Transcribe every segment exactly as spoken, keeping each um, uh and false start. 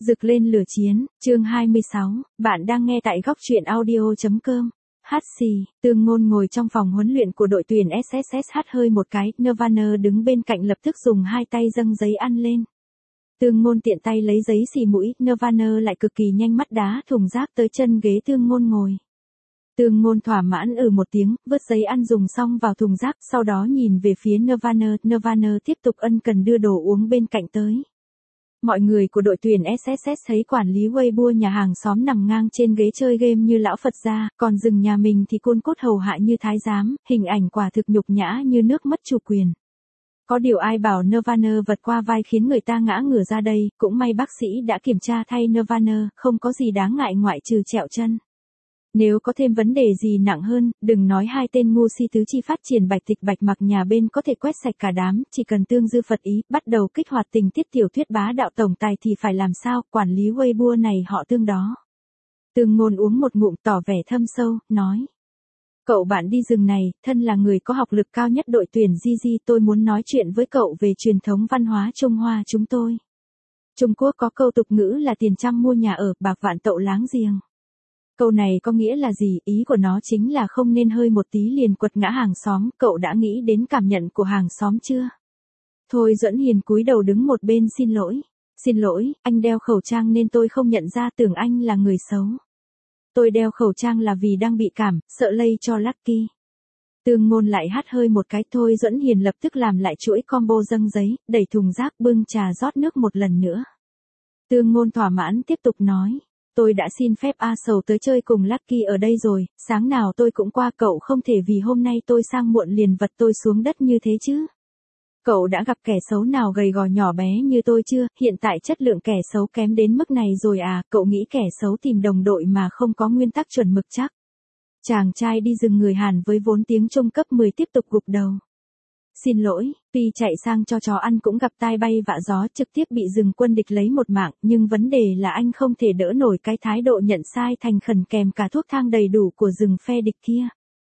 Rực lên lửa chiến, chương hai mươi sáu, bạn đang nghe tại góc truyện audio.com. Hát xì, Tương Ngôn ngồi trong phòng huấn luyện của đội tuyển ét ét ét hát hơi một cái, Nirvana đứng bên cạnh lập tức dùng hai tay dâng giấy ăn lên. Tương Ngôn tiện tay lấy giấy xì mũi, Nirvana lại cực kỳ nhanh mắt đá thùng rác tới chân ghế Tương Ngôn ngồi. Tương Ngôn thỏa mãn ừ một tiếng, vứt giấy ăn dùng xong vào thùng rác, sau đó nhìn về phía Nirvana, Nirvana tiếp tục ân cần đưa đồ uống bên cạnh tới. Mọi người của đội tuyển ét ét ét thấy quản lý Weibo nhà hàng xóm nằm ngang trên ghế chơi game như lão Phật gia, còn rừng nhà mình thì côn cốt hầu hạ như thái giám, hình ảnh quả thực nhục nhã như nước mất chủ quyền. Có điều ai bảo Nirvana vật qua vai khiến người ta ngã ngửa ra đây, cũng may bác sĩ đã kiểm tra thay Nirvana, không có gì đáng ngại ngoại trừ trẹo chân. Nếu có thêm vấn đề gì nặng hơn, đừng nói hai tên ngu si tứ chi phát triển bạch tịch bạch mặc nhà bên có thể quét sạch cả đám, chỉ cần Tương Dư Phật ý, bắt đầu kích hoạt tình tiết tiểu thuyết bá đạo tổng tài thì phải làm sao, quản lý Weibo này họ Tương đó. Tương Ngôn uống một ngụm tỏ vẻ thâm sâu, nói. Cậu bạn đi rừng này, thân là người có học lực cao nhất đội tuyển gi gi, tôi muốn nói chuyện với cậu về truyền thống văn hóa Trung Hoa chúng tôi. Trung Quốc có câu tục ngữ là tiền trăm mua nhà ở, bạc vạn tậu láng giềng. Câu này có nghĩa là gì? Ý của nó chính là không nên hơi một tí liền quật ngã hàng xóm, cậu đã nghĩ đến cảm nhận của hàng xóm chưa? Thôi Duẫn Hiền cúi đầu đứng một bên xin lỗi. Xin lỗi, anh đeo khẩu trang nên tôi không nhận ra, tưởng anh là người xấu. Tôi đeo khẩu trang là vì đang bị cảm, sợ lây cho Lucky. Tương Ngôn lại hắt hơi một cái. Thôi Duẫn Hiền lập tức làm lại chuỗi combo dâng giấy, đẩy thùng rác bưng trà rót nước một lần nữa. Tương Ngôn thỏa mãn tiếp tục nói. Tôi đã xin phép A Sầu tới chơi cùng Lucky ở đây rồi, sáng nào tôi cũng qua, cậu không thể vì hôm nay tôi sang muộn liền vật tôi xuống đất như thế chứ. Cậu đã gặp kẻ xấu nào gầy gò nhỏ bé như tôi chưa? Hiện tại chất lượng kẻ xấu kém đến mức này rồi à? Cậu nghĩ kẻ xấu tìm đồng đội mà không có nguyên tắc chuẩn mực chắc? Chàng trai đi rừng người Hàn với vốn tiếng Trung cấp mười tiếp tục gục đầu. Xin lỗi, Pi chạy sang cho chó ăn cũng gặp tai bay vạ gió, trực tiếp bị rừng quân địch lấy một mạng, nhưng vấn đề là anh không thể đỡ nổi cái thái độ nhận sai thành khẩn kèm cả thuốc thang đầy đủ của rừng phe địch kia.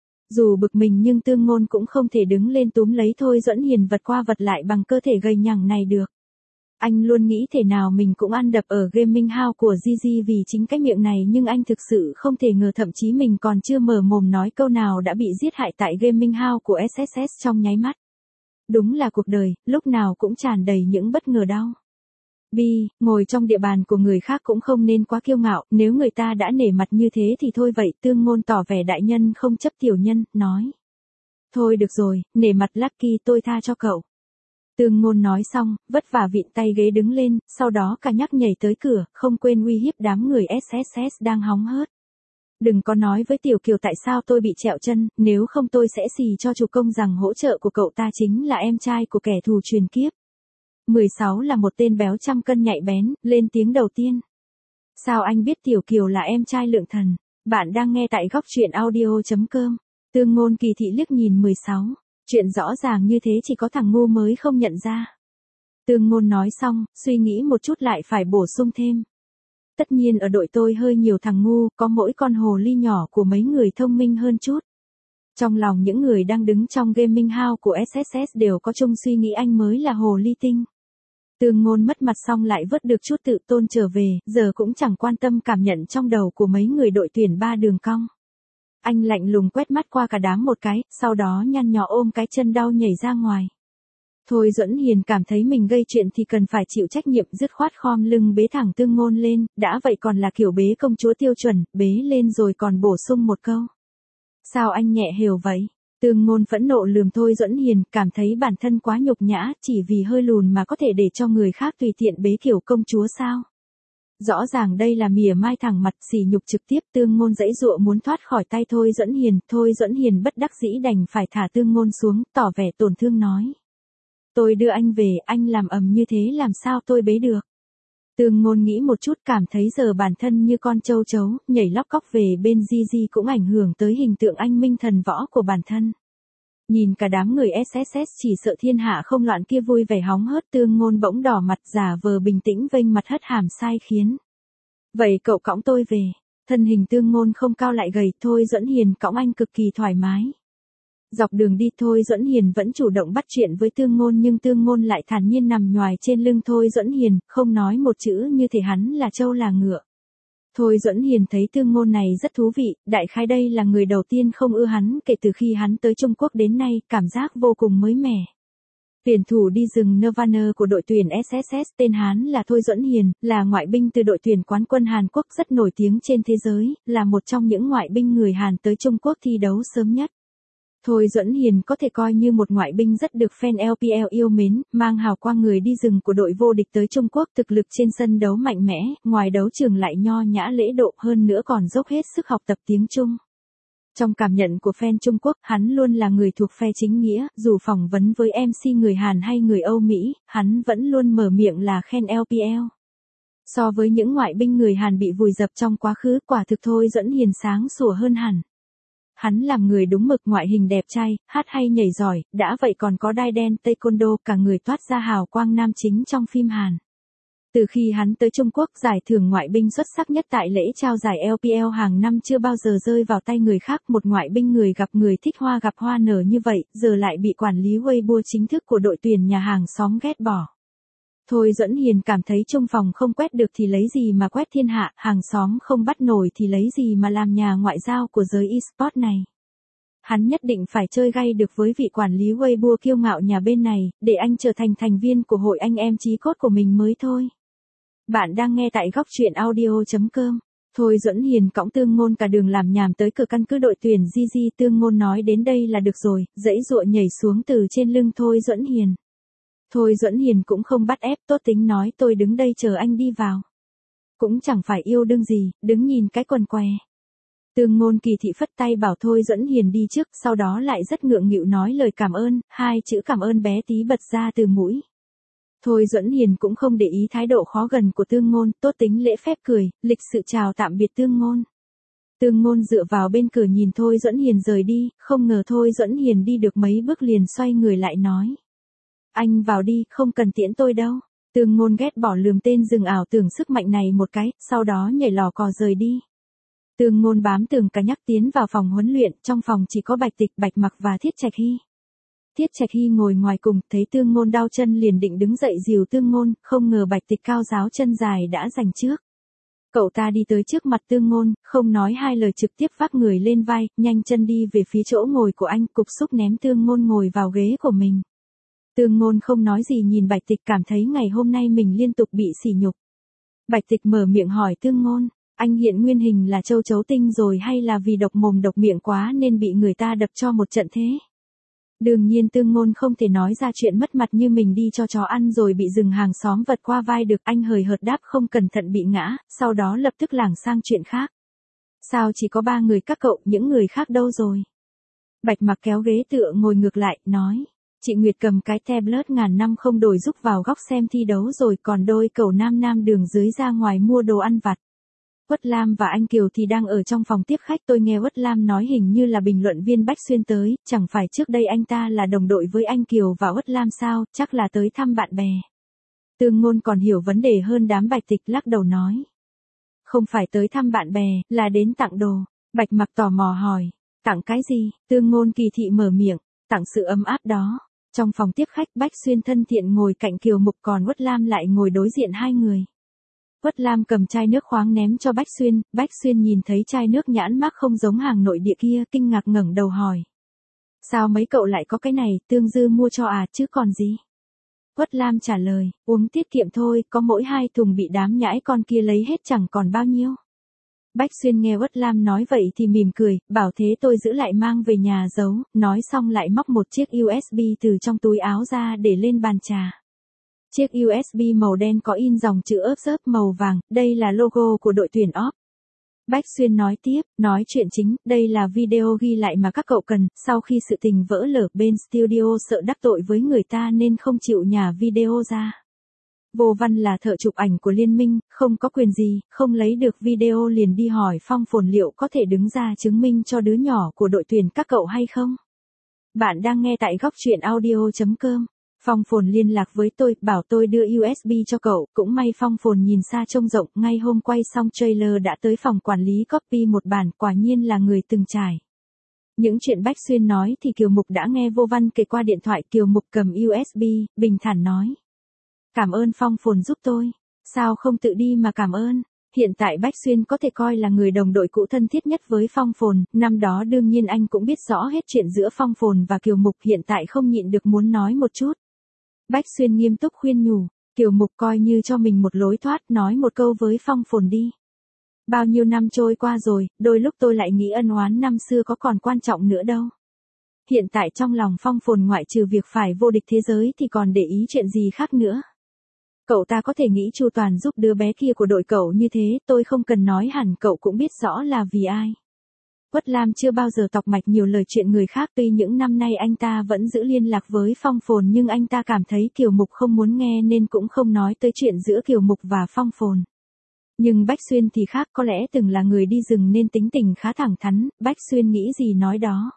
Dù bực mình nhưng Tương Ngôn cũng không thể đứng lên túm lấy Thôi Duẫn Hiền vật qua vật lại bằng cơ thể gầy nhẳng này được. Anh luôn nghĩ thể nào mình cũng ăn đập ở gaming house của gi gi vì chính cái miệng này, nhưng anh thực sự không thể ngờ thậm chí mình còn chưa mở mồm nói câu nào đã bị giết hại tại gaming house của ét ét ét trong nháy mắt. Đúng là cuộc đời, lúc nào cũng tràn đầy những bất ngờ đau. Bi, ngồi trong địa bàn của người khác cũng không nên quá kiêu ngạo, nếu người ta đã nể mặt như thế thì thôi vậy. Tương Ngôn tỏ vẻ đại nhân không chấp tiểu nhân, nói. Thôi được rồi, nể mặt Lucky tôi tha cho cậu. Tương Ngôn nói xong, vất vả vịn tay ghế đứng lên, sau đó cả nhắc nhảy tới cửa, không quên uy hiếp đám người ét ét ét đang hóng hớt. Đừng có nói với Tiểu Kiều tại sao tôi bị trẹo chân, nếu không tôi sẽ xì cho chủ công rằng hỗ trợ của cậu ta chính là em trai của kẻ thù truyền kiếp. mười sáu là một tên béo trăm cân nhạy bén, lên tiếng đầu tiên. Sao anh biết Tiểu Kiều là em trai Lượng Thần? Bạn đang nghe tại góc truyện audio.com. Tương Ngôn kỳ thị liếc nhìn mười sáu. Chuyện rõ ràng như thế chỉ có thằng ngu mới không nhận ra. Tương Ngôn nói xong, suy nghĩ một chút lại phải bổ sung thêm. Tất nhiên ở đội tôi hơi nhiều thằng ngu, có mỗi con hồ ly nhỏ của mấy người thông minh hơn chút. Trong lòng những người đang đứng trong gaming house của ét ét ét đều có chung suy nghĩ anh mới là hồ ly tinh. Tương Ngôn mất mặt xong lại vớt được chút tự tôn trở về, giờ cũng chẳng quan tâm cảm nhận trong đầu của mấy người đội tuyển ba đường cong. Anh lạnh lùng quét mắt qua cả đám một cái, sau đó nhăn nhó ôm cái chân đau nhảy ra ngoài. Thôi Duẫn Hiền cảm thấy mình gây chuyện thì cần phải chịu trách nhiệm, dứt khoát khom lưng bế thẳng Tương Ngôn lên, đã vậy còn là kiểu bế công chúa tiêu chuẩn, bế lên rồi còn bổ sung một câu. Sao anh nhẹ hều vậy? Tương Ngôn phẫn nộ lườm Thôi Duẫn Hiền, cảm thấy bản thân quá nhục nhã, chỉ vì hơi lùn mà có thể để cho người khác tùy tiện bế kiểu công chúa sao? Rõ ràng đây là mỉa mai thẳng mặt, sỉ nhục trực tiếp. Tương Ngôn giãy giụa muốn thoát khỏi tay Thôi Duẫn Hiền, Thôi Duẫn Hiền bất đắc dĩ đành phải thả Tương Ngôn xuống, tỏ vẻ tổn thương nói. Tôi đưa anh về, anh làm ầm như thế làm sao tôi bế được. Tương Ngôn nghĩ một chút cảm thấy giờ bản thân như con châu chấu, nhảy lóc cóc về bên gi gi cũng ảnh hưởng tới hình tượng anh minh thần võ của bản thân. Nhìn cả đám người ét ét ét chỉ sợ thiên hạ không loạn kia vui vẻ hóng hớt, Tương Ngôn bỗng đỏ mặt giả vờ bình tĩnh vênh mặt hất hàm sai khiến. Vậy cậu cõng tôi về. Thân hình Tương Ngôn không cao lại gầy, Thôi Duẫn Hiền cõng anh cực kỳ thoải mái. Dọc đường đi Thôi Duẫn Hiền vẫn chủ động bắt chuyện với Tương Ngôn nhưng Tương Ngôn lại thản nhiên nằm nhoài trên lưng Thôi Duẫn Hiền, không nói một chữ như thể hắn là trâu là ngựa. Thôi Duẫn Hiền thấy Tương Ngôn này rất thú vị, đại khái đây là người đầu tiên không ưa hắn kể từ khi hắn tới Trung Quốc đến nay, cảm giác vô cùng mới mẻ. Tuyển thủ đi rừng Nirvana của đội tuyển ét ét ét tên hắn là Thôi Duẫn Hiền, là ngoại binh từ đội tuyển quán quân Hàn Quốc rất nổi tiếng trên thế giới, là một trong những ngoại binh người Hàn tới Trung Quốc thi đấu sớm nhất. Thôi Duẫn Hiền có thể coi như một ngoại binh rất được fan lờ pê lờ yêu mến, mang hào quang người đi rừng của đội vô địch tới Trung Quốc, thực lực trên sân đấu mạnh mẽ, ngoài đấu trường lại nho nhã lễ độ, hơn nữa còn dốc hết sức học tập tiếng Trung. Trong cảm nhận của fan Trung Quốc, hắn luôn là người thuộc phe chính nghĩa, dù phỏng vấn với em xê người Hàn hay người Âu Mỹ, hắn vẫn luôn mở miệng là khen lờ pê lờ. So với những ngoại binh người Hàn bị vùi dập trong quá khứ, quả thực Thôi Duẫn Hiền sáng sủa hơn hẳn. Hắn làm người đúng mực, ngoại hình đẹp trai, hát hay nhảy giỏi, đã vậy còn có đai đen taekwondo, cả người toát ra hào quang nam chính trong phim Hàn. Từ khi hắn tới Trung Quốc, giải thưởng ngoại binh xuất sắc nhất tại lễ trao giải lờ pê lờ hàng năm chưa bao giờ rơi vào tay người khác, một ngoại binh người gặp người thích hoa gặp hoa nở như vậy, giờ lại bị quản lý Weibo chính thức của đội tuyển nhà hàng xóm ghét bỏ. Thôi Duẫn Hiền cảm thấy trung phòng không quét được thì lấy gì mà quét thiên hạ, hàng xóm không bắt nổi thì lấy gì mà làm nhà ngoại giao của giới e-sport này. Hắn nhất định phải chơi gay được với vị quản lý Weibo kiêu ngạo nhà bên này, để anh trở thành thành viên của hội anh em chí cốt của mình mới thôi. Bạn đang nghe tại góc truyện audio chấm com. Thôi Duẫn Hiền cõng Tương Ngôn cả đường làm nhảm tới cửa căn cứ đội tuyển giê giê, Tương Ngôn nói đến đây là được rồi, giãy giụa nhảy xuống từ trên lưng Thôi Duẫn Hiền. Thôi Duẫn Hiền cũng không bắt ép, tốt tính nói tôi đứng đây chờ anh đi vào. Cũng chẳng phải yêu đương gì, đứng nhìn cái quần què. Tương Ngôn kỳ thị phất tay bảo Thôi Duẫn Hiền đi trước, sau đó lại rất ngượng nghịu nói lời cảm ơn, hai chữ cảm ơn bé tí bật ra từ mũi. Thôi Duẫn Hiền cũng không để ý thái độ khó gần của Tương Ngôn, tốt tính lễ phép cười, lịch sự chào tạm biệt Tương Ngôn. Tương Ngôn dựa vào bên cửa nhìn Thôi Duẫn Hiền rời đi, không ngờ Thôi Duẫn Hiền đi được mấy bước liền xoay người lại nói. Anh vào đi, không cần tiễn tôi đâu. Tương Ngôn ghét bỏ lườm tên rừng ảo tưởng sức mạnh này một cái, sau đó nhảy lò cò rời đi. Tương Ngôn bám tường cả nhắc tiến vào phòng huấn luyện, trong phòng chỉ có Bạch Tịch, Bạch Mặc và Thiết Trạch Hy. Thiết Trạch Hy ngồi ngoài cùng, thấy Tương Ngôn đau chân liền định đứng dậy dìu Tương Ngôn, không ngờ Bạch Tịch cao giáo chân dài đã giành trước. Cậu ta đi tới trước mặt Tương Ngôn, không nói hai lời trực tiếp vác người lên vai, nhanh chân đi về phía chỗ ngồi của anh, cục xúc ném Tương Ngôn ngồi vào ghế của mình. Tương Ngôn không nói gì nhìn Bạch Tịch, cảm thấy ngày hôm nay mình liên tục bị sỉ nhục. Bạch Tịch mở miệng hỏi Tương Ngôn, anh hiện nguyên hình là châu chấu tinh rồi hay là vì độc mồm độc miệng quá nên bị người ta đập cho một trận thế? Đương nhiên Tương Ngôn không thể nói ra chuyện mất mặt như mình đi cho chó ăn rồi bị rừng hàng xóm vật qua vai được, anh hời hợt đáp không cẩn thận bị ngã, sau đó lập tức lảng sang chuyện khác. Sao chỉ có ba người các cậu, những người khác đâu rồi? Bạch Mặc kéo ghế tựa ngồi ngược lại, nói. Chị Nguyệt cầm cái tablet ngàn năm không đổi rúc vào góc xem thi đấu rồi, còn đôi cậu nam nam đường dưới ra ngoài mua đồ ăn vặt. Uất Lam và anh Kiều thì đang ở trong phòng tiếp khách, tôi nghe Uất Lam nói hình như là bình luận viên Bách Xuyên tới, chẳng phải trước đây anh ta là đồng đội với anh Kiều và Uất Lam sao, chắc là tới thăm bạn bè. Tương Ngôn còn hiểu vấn đề hơn đám Bạch Tịch, lắc đầu nói. Không phải tới thăm bạn bè, là đến tặng đồ. Bạch Mặc tò mò hỏi, tặng cái gì? Tương Ngôn kỳ thị mở miệng, tặng sự ấm áp đó. Trong phòng tiếp khách, Bách Xuyên thân thiện ngồi cạnh Kiều Mục, còn Uất Lam lại ngồi đối diện hai người. Uất Lam cầm chai nước khoáng ném cho Bách Xuyên, Bách Xuyên nhìn thấy chai nước nhãn mác không giống hàng nội địa kia, kinh ngạc ngẩng đầu hỏi. Sao mấy cậu lại có cái này, Tương Dư mua cho à, chứ còn gì? Uất Lam trả lời, uống tiết kiệm thôi, có mỗi hai thùng bị đám nhãi con kia lấy hết chẳng còn bao nhiêu. Bách Xuyên nghe Uất Lam nói vậy thì mỉm cười, bảo thế tôi giữ lại mang về nhà giấu, nói xong lại móc một chiếc u ét bê từ trong túi áo ra để lên bàn trà. Chiếc u ét bê màu đen có in dòng chữ Observe màu vàng, đây là logo của đội tuyển o pê. Bách Xuyên nói tiếp, nói chuyện chính, đây là video ghi lại mà các cậu cần, sau khi sự tình vỡ lở bên studio sợ đắc tội với người ta nên không chịu nhả video ra. Vô Văn là thợ chụp ảnh của liên minh, không có quyền gì, không lấy được video liền đi hỏi Phong Phồn liệu có thể đứng ra chứng minh cho đứa nhỏ của đội tuyển các cậu hay không. Bạn đang nghe tại góc truyện audio chấm com. Phong Phồn liên lạc với tôi, bảo tôi đưa u ét bê cho cậu, cũng may Phong Phồn nhìn xa trông rộng, ngay hôm quay xong trailer đã tới phòng quản lý copy một bản, quả nhiên là người từng trải. Những chuyện Bách Xuyên nói thì Kiều Mục đã nghe vô văn kể qua điện thoại. Kiều Mục cầm u ét bê, bình thản nói. Cảm ơn Phong Phồn giúp tôi. Sao không tự đi mà cảm ơn? Hiện tại Bách Xuyên có thể coi là người đồng đội cũ thân thiết nhất với Phong Phồn, năm đó đương nhiên anh cũng biết rõ hết chuyện giữa Phong Phồn và Kiều Mục, hiện tại không nhịn được muốn nói một chút. Bách Xuyên nghiêm túc khuyên nhủ, Kiều Mục coi như cho mình một lối thoát, nói một câu với Phong Phồn đi. Bao nhiêu năm trôi qua rồi, đôi lúc tôi lại nghĩ ân oán năm xưa có còn quan trọng nữa đâu. Hiện tại trong lòng Phong Phồn ngoại trừ việc phải vô địch thế giới thì còn để ý chuyện gì khác nữa. Cậu ta có thể nghĩ chu toàn giúp đứa bé kia của đội cậu như thế, tôi không cần nói hẳn cậu cũng biết rõ là vì ai. Uất Lam chưa bao giờ tọc mạch nhiều lời chuyện người khác, tuy những năm nay anh ta vẫn giữ liên lạc với Phong Phồn nhưng anh ta cảm thấy Kiều Mục không muốn nghe nên cũng không nói tới chuyện giữa Kiều Mục và Phong Phồn. Nhưng Bách Xuyên thì khác, có lẽ từng là người đi rừng nên tính tình khá thẳng thắn, Bách Xuyên nghĩ gì nói đó.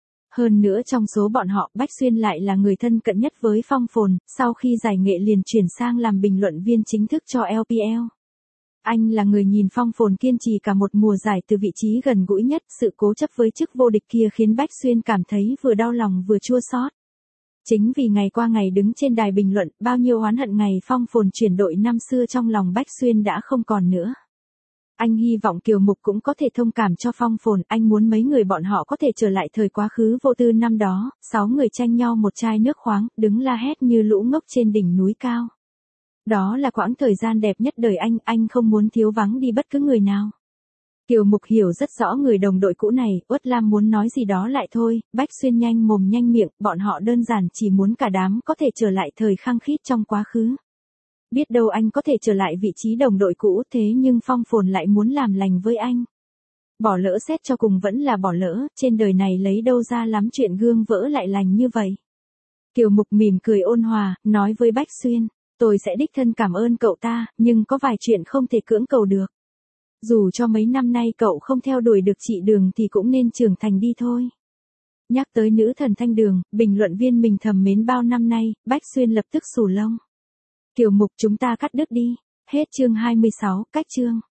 Hơn nữa trong số bọn họ, Bách Xuyên lại là người thân cận nhất với Phong Phồn, sau khi giải nghệ liền chuyển sang làm bình luận viên chính thức cho lờ pê lờ. Anh là người nhìn Phong Phồn kiên trì cả một mùa giải từ vị trí gần gũi nhất, sự cố chấp với chức vô địch kia khiến Bách Xuyên cảm thấy vừa đau lòng vừa chua xót. Chính vì ngày qua ngày đứng trên đài bình luận, bao nhiêu oán hận ngày Phong Phồn chuyển đội năm xưa trong lòng Bách Xuyên đã không còn nữa. Anh hy vọng Kiều Mục cũng có thể thông cảm cho Phong Phồn, anh muốn mấy người bọn họ có thể trở lại thời quá khứ vô tư năm đó, sáu người tranh nhau một chai nước khoáng, đứng la hét như lũ ngốc trên đỉnh núi cao. Đó là quãng thời gian đẹp nhất đời anh, anh không muốn thiếu vắng đi bất cứ người nào. Kiều Mục hiểu rất rõ người đồng đội cũ này, Uất Lam muốn nói gì đó lại thôi, Bách Xuyên nhanh mồm nhanh miệng, bọn họ đơn giản chỉ muốn cả đám có thể trở lại thời khăng khít trong quá khứ. Biết đâu anh có thể trở lại vị trí đồng đội cũ, thế nhưng Phong Phồn lại muốn làm lành với anh. Bỏ lỡ xét cho cùng vẫn là bỏ lỡ, trên đời này lấy đâu ra lắm chuyện gương vỡ lại lành như vậy. Kiều Mục mỉm cười ôn hòa, nói với Bách Xuyên, tôi sẽ đích thân cảm ơn cậu ta, nhưng có vài chuyện không thể cưỡng cầu được. Dù cho mấy năm nay cậu không theo đuổi được chị Đường thì cũng nên trưởng thành đi thôi. Nhắc tới nữ thần Thanh Đường, bình luận viên mình thầm mến bao năm nay, Bách Xuyên lập tức xù lông. Kiều Mục chúng ta cắt đứt đi. Hết chương hai mươi sáu, cách chương.